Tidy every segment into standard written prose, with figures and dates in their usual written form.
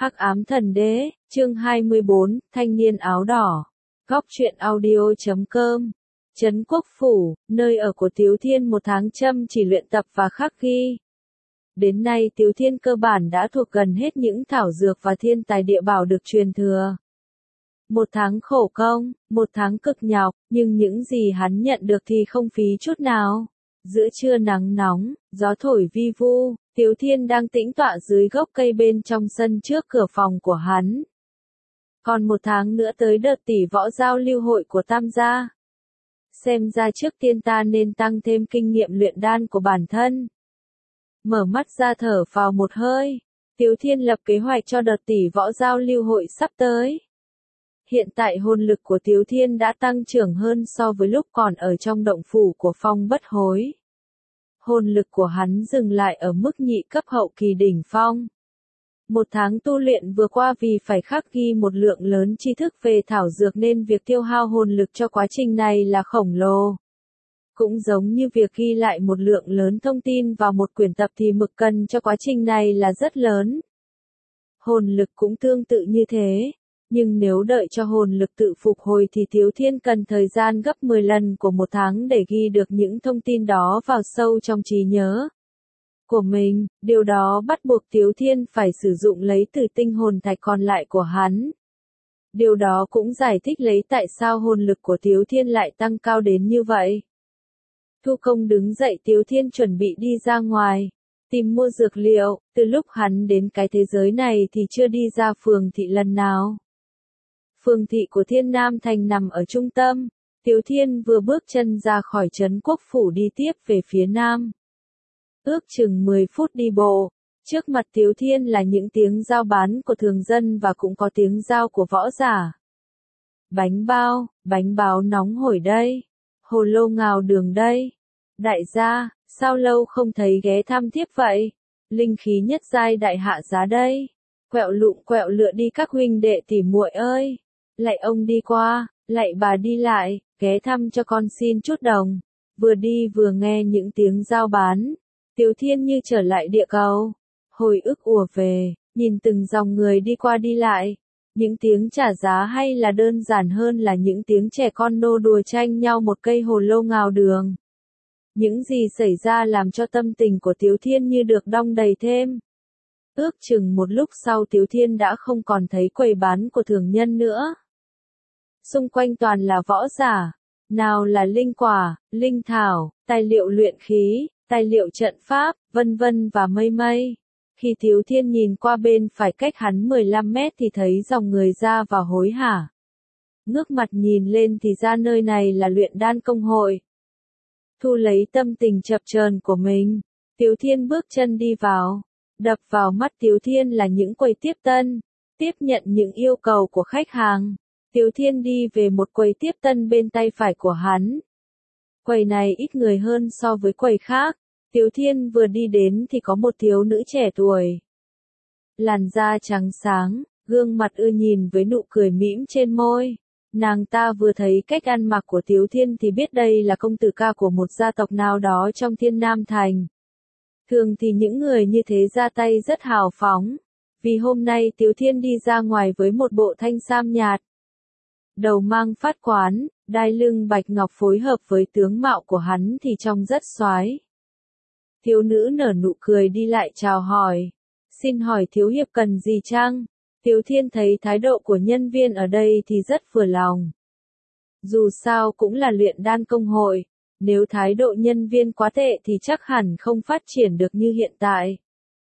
Hắc ám thần đế, chương 24, thanh niên áo đỏ. Góc truyện audio.com. Trấn Quốc Phủ, nơi ở của Tiếu Thiên một tháng chăm chỉ luyện tập và khắc ghi. Đến nay Tiếu Thiên cơ bản đã thuộc gần hết những thảo dược và thiên tài địa bảo được truyền thừa. Một tháng khổ công, một tháng cực nhọc, nhưng những gì hắn nhận được thì không phí chút nào. Giữa trưa nắng nóng, gió thổi vi vu, Tiếu Thiên đang tĩnh tọa dưới gốc cây bên trong sân trước cửa phòng của hắn. Còn một tháng nữa tới đợt tỷ võ giao lưu hội của Tam gia. Xem ra trước tiên ta nên tăng thêm kinh nghiệm luyện đan của bản thân. Mở mắt ra thở vào một hơi, Tiếu Thiên lập kế hoạch cho đợt tỷ võ giao lưu hội sắp tới. Hiện tại hồn lực của Tiếu Thiên đã tăng trưởng hơn so với lúc còn ở trong động phủ của Phong Bất Hối. Hồn lực của hắn dừng lại ở mức nhị cấp hậu kỳ đỉnh phong. Một tháng tu luyện vừa qua vì phải khắc ghi một lượng lớn tri thức về thảo dược nên việc tiêu hao hồn lực cho quá trình này là khổng lồ. Cũng giống như việc ghi lại một lượng lớn thông tin vào một quyển tập thì mực cần cho quá trình này là rất lớn. Hồn lực cũng tương tự như thế. Nhưng nếu đợi cho hồn lực tự phục hồi thì Tiếu Thiên cần thời gian gấp 10 lần của một tháng để ghi được những thông tin đó vào sâu trong trí nhớ của mình. Điều đó bắt buộc Tiếu Thiên phải sử dụng lấy từ tinh hồn thạch còn lại của hắn. Điều đó cũng giải thích lấy tại sao hồn lực của Tiếu Thiên lại tăng cao đến như vậy. Thu Công đứng dậy, Tiếu Thiên chuẩn bị đi ra ngoài tìm mua dược liệu. Từ lúc hắn đến cái thế giới này thì chưa đi ra phường thị lần nào. Phường thị của Thiên Nam Thành nằm ở trung tâm. Tiếu Thiên vừa bước chân ra khỏi Trấn Quốc Phủ đi tiếp về phía nam. Ước chừng 10 phút đi bộ. Trước mặt Tiếu Thiên là những tiếng giao bán của thường dân và cũng có tiếng giao của võ giả. Bánh bao nóng hổi đây. Hồ lô ngào đường đây. Đại gia, sao lâu không thấy ghé thăm tiếp vậy? Linh khí nhất giai đại hạ giá đây. Quẹo lụng quẹo lựa đi các huynh đệ tỉ muội ơi. Lạy ông đi qua, lạy bà đi lại, ghé thăm cho con xin chút đồng. Vừa đi vừa nghe những tiếng giao bán. Tiếu Thiên như trở lại địa cầu. Hồi ức ùa về, nhìn từng dòng người đi qua đi lại. Những tiếng trả giá hay là đơn giản hơn là những tiếng trẻ con nô đùa tranh nhau một cây hồ lô ngào đường. Những gì xảy ra làm cho tâm tình của Tiếu Thiên như được đong đầy thêm. Ước chừng một lúc sau Tiếu Thiên đã không còn thấy quầy bán của thường nhân nữa. Xung quanh toàn là võ giả, nào là linh quả, linh thảo, tài liệu luyện khí, tài liệu trận pháp, vân vân và mây mây. Khi Tiếu Thiên nhìn qua bên phải cách hắn 15 mét thì thấy dòng người ra vào hối hả. Ngước mặt nhìn lên thì ra nơi này là luyện đan công hội. Thu lấy tâm tình chập chờn của mình, Tiếu Thiên bước chân đi vào. Đập vào mắt Tiếu Thiên là những quầy tiếp tân, tiếp nhận những yêu cầu của khách hàng. Tiếu Thiên đi về một quầy tiếp tân bên tay phải của hắn. Quầy này ít người hơn so với quầy khác. Tiếu Thiên vừa đi đến thì có một thiếu nữ trẻ tuổi. Làn da trắng sáng, gương mặt ưa nhìn với nụ cười mĩm trên môi. Nàng ta vừa thấy cách ăn mặc của Tiếu Thiên thì biết đây là công tử ca của một gia tộc nào đó trong Thiên Nam Thành. Thường thì những người như thế ra tay rất hào phóng. Vì hôm nay Tiếu Thiên đi ra ngoài với một bộ thanh sam nhạt. Đầu mang phát quán, đai lưng bạch ngọc phối hợp với tướng mạo của hắn thì trông rất soái. Thiếu nữ nở nụ cười đi lại chào hỏi. Xin hỏi thiếu hiệp cần gì chăng? Tiếu Thiên thấy thái độ của nhân viên ở đây thì rất vừa lòng. Dù sao cũng là luyện đan công hội. Nếu thái độ nhân viên quá tệ thì chắc hẳn không phát triển được như hiện tại.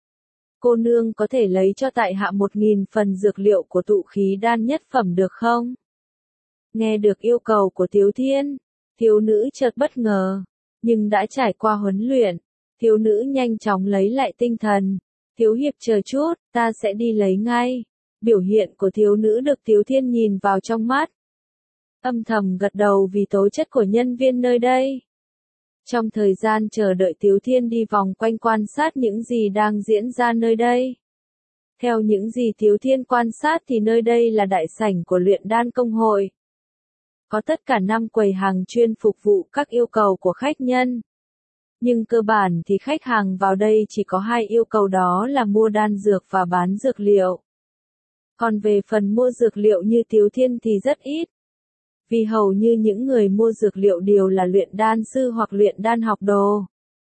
Cô nương có thể lấy cho tại hạ 1000 phần dược liệu của tụ khí đan nhất phẩm được không? Nghe được yêu cầu của Tiếu Thiên, thiếu nữ chợt bất ngờ, nhưng đã trải qua huấn luyện, thiếu nữ nhanh chóng lấy lại tinh thần. Thiếu hiệp chờ chút, ta sẽ đi lấy ngay. Biểu hiện của thiếu nữ được Tiếu Thiên nhìn vào trong mắt. Âm thầm gật đầu vì tố chất của nhân viên nơi đây. Trong thời gian chờ đợi Tiếu Thiên đi vòng quanh quan sát những gì đang diễn ra nơi đây. Theo những gì Tiếu Thiên quan sát thì nơi đây là đại sảnh của luyện đan công hội. Có tất cả 5 quầy hàng chuyên phục vụ các yêu cầu của khách nhân. Nhưng cơ bản thì khách hàng vào đây chỉ có 2 yêu cầu, đó là mua đan dược và bán dược liệu. Còn về phần mua dược liệu như Tiếu Thiên thì rất ít. Vì hầu như những người mua dược liệu đều là luyện đan sư hoặc luyện đan học đồ.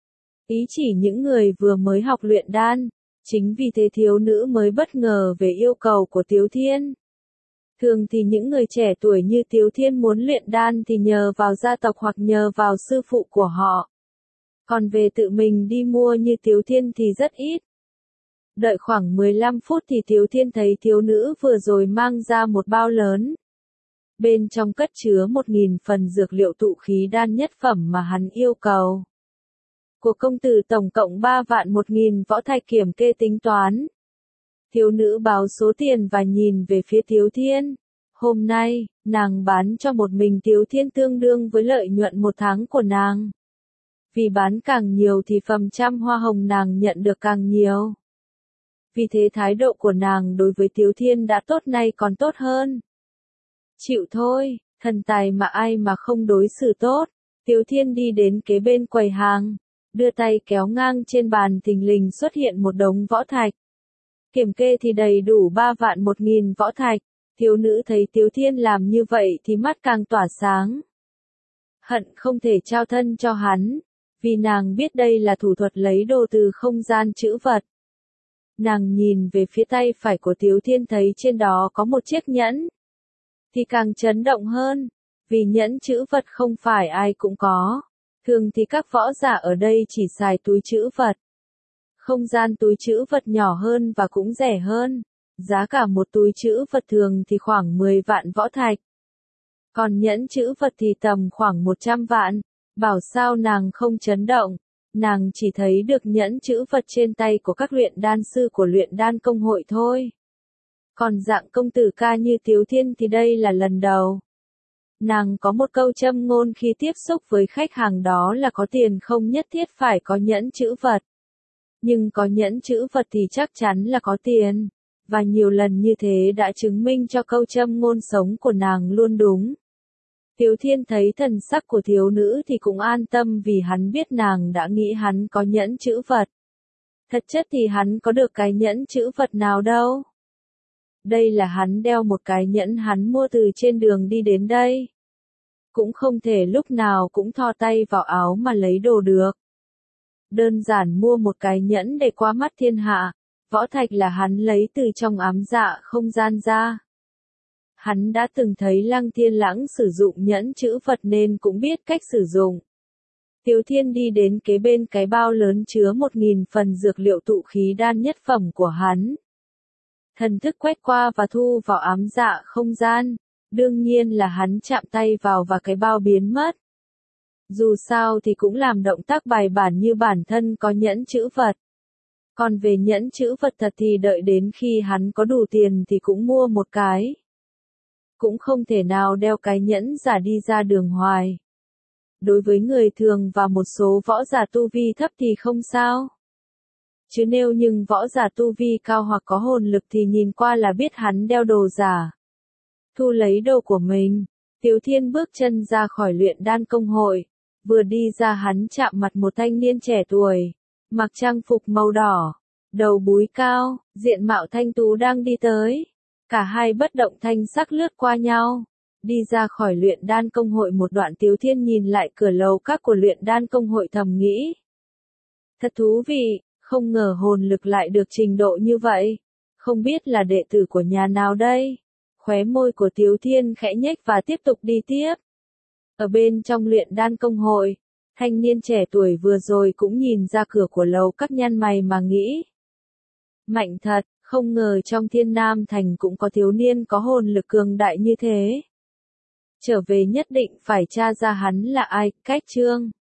Ý chỉ những người vừa mới học luyện đan. Chính vì thế thiếu nữ mới bất ngờ về yêu cầu của Tiếu Thiên. Thường thì những người trẻ tuổi như Tiếu Thiên muốn luyện đan thì nhờ vào gia tộc hoặc nhờ vào sư phụ của họ. Còn về tự mình đi mua như Tiếu Thiên thì rất ít. Đợi khoảng 15 phút thì Tiếu Thiên thấy thiếu nữ vừa rồi mang ra một bao lớn. Bên trong cất chứa 1.000 phần dược liệu tụ khí đan nhất phẩm mà hắn yêu cầu. Của công tử tổng cộng 3 vạn 1.000 võ thạch kiểm kê tính toán. Thiếu nữ báo số tiền và nhìn về phía Tiếu Thiên. Hôm nay, nàng bán cho một mình Tiếu Thiên tương đương với lợi nhuận một tháng của nàng. Vì bán càng nhiều thì phần trăm hoa hồng nàng nhận được càng nhiều. Vì thế thái độ của nàng đối với Tiếu Thiên đã tốt nay còn tốt hơn. Chịu thôi, thần tài mà ai mà không đối xử tốt. Tiếu Thiên đi đến kế bên quầy hàng, đưa tay kéo ngang trên bàn thình lình xuất hiện một đống võ thạch. Kiểm kê thì đầy đủ 3 vạn 1.000 võ thạch. Thiếu nữ thấy Tiếu Thiên làm như vậy thì mắt càng tỏa sáng. Hận không thể trao thân cho hắn, vì nàng biết đây là thủ thuật lấy đồ từ không gian trữ vật. Nàng nhìn về phía tay phải của Tiếu Thiên thấy trên đó có một chiếc nhẫn. Thì càng chấn động hơn, vì nhẫn trữ vật không phải ai cũng có. Thường thì các võ giả ở đây chỉ xài túi trữ vật. Không gian túi trữ vật nhỏ hơn và cũng rẻ hơn. Giá cả một túi trữ vật thường thì khoảng 10 vạn võ thạch. Còn nhẫn trữ vật thì tầm khoảng 100 vạn. Bảo sao nàng không chấn động. Nàng chỉ thấy được nhẫn trữ vật trên tay của các luyện đan sư của luyện đan công hội thôi. Còn dạng công tử ca như Tiếu Thiên thì đây là lần đầu. Nàng có một câu châm ngôn khi tiếp xúc với khách hàng đó là có tiền không nhất thiết phải có nhẫn trữ vật. Nhưng có nhẫn trữ vật thì chắc chắn là có tiền. Và nhiều lần như thế đã chứng minh cho câu châm ngôn sống của nàng luôn đúng. Tiếu Thiên thấy thần sắc của thiếu nữ thì cũng an tâm vì hắn biết nàng đã nghĩ hắn có nhẫn trữ vật. Thật chất thì hắn có được cái nhẫn trữ vật nào đâu. Đây là hắn đeo một cái nhẫn hắn mua từ trên đường đi đến đây. Cũng không thể lúc nào cũng thò tay vào áo mà lấy đồ được. Đơn giản mua một cái nhẫn để qua mắt thiên hạ. Võ thạch là hắn lấy từ trong ám dạ không gian ra. Hắn đã từng thấy Lăng Thiên Lãng sử dụng nhẫn trữ vật nên cũng biết cách sử dụng. Tiếu Thiên đi đến kế bên cái bao lớn chứa 1.000 phần dược liệu tụ khí đan nhất phẩm của hắn. Thần thức quét qua và thu vào ám dạ không gian. Đương nhiên là hắn chạm tay vào và cái bao biến mất. Dù sao thì cũng làm động tác bài bản như bản thân có nhẫn trữ vật. Còn về nhẫn trữ vật thật thì đợi đến khi hắn có đủ tiền thì cũng mua một cái. Cũng không thể nào đeo cái nhẫn giả đi ra đường hoài. Đối với người thường và một số võ giả tu vi thấp thì không sao. Chứ nếu nhưng võ giả tu vi cao hoặc có hồn lực thì nhìn qua là biết hắn đeo đồ giả. Thu lấy đồ của mình, Tiếu Thiên bước chân ra khỏi luyện đan công hội. Vừa đi ra hắn chạm mặt một thanh niên trẻ tuổi, mặc trang phục màu đỏ, đầu búi cao, diện mạo thanh tú đang đi tới. Cả hai bất động thanh sắc lướt qua nhau. Đi ra khỏi luyện đan công hội một đoạn Tiếu Thiên nhìn lại cửa lầu các của luyện đan công hội thầm nghĩ. Thật thú vị, không ngờ hồn lực lại được trình độ như vậy. Không biết là đệ tử của nhà nào đây? Khóe môi của Tiếu Thiên khẽ nhếch và tiếp tục đi tiếp. Ở bên trong luyện đan công hội, thanh niên trẻ tuổi vừa rồi cũng nhìn ra cửa của lầu các nhăn mày mà nghĩ. Mạnh thật, không ngờ trong Thiên Nam Thành cũng có thiếu niên có hồn lực cường đại như thế. Trở về nhất định phải tra ra hắn là ai, cách chương.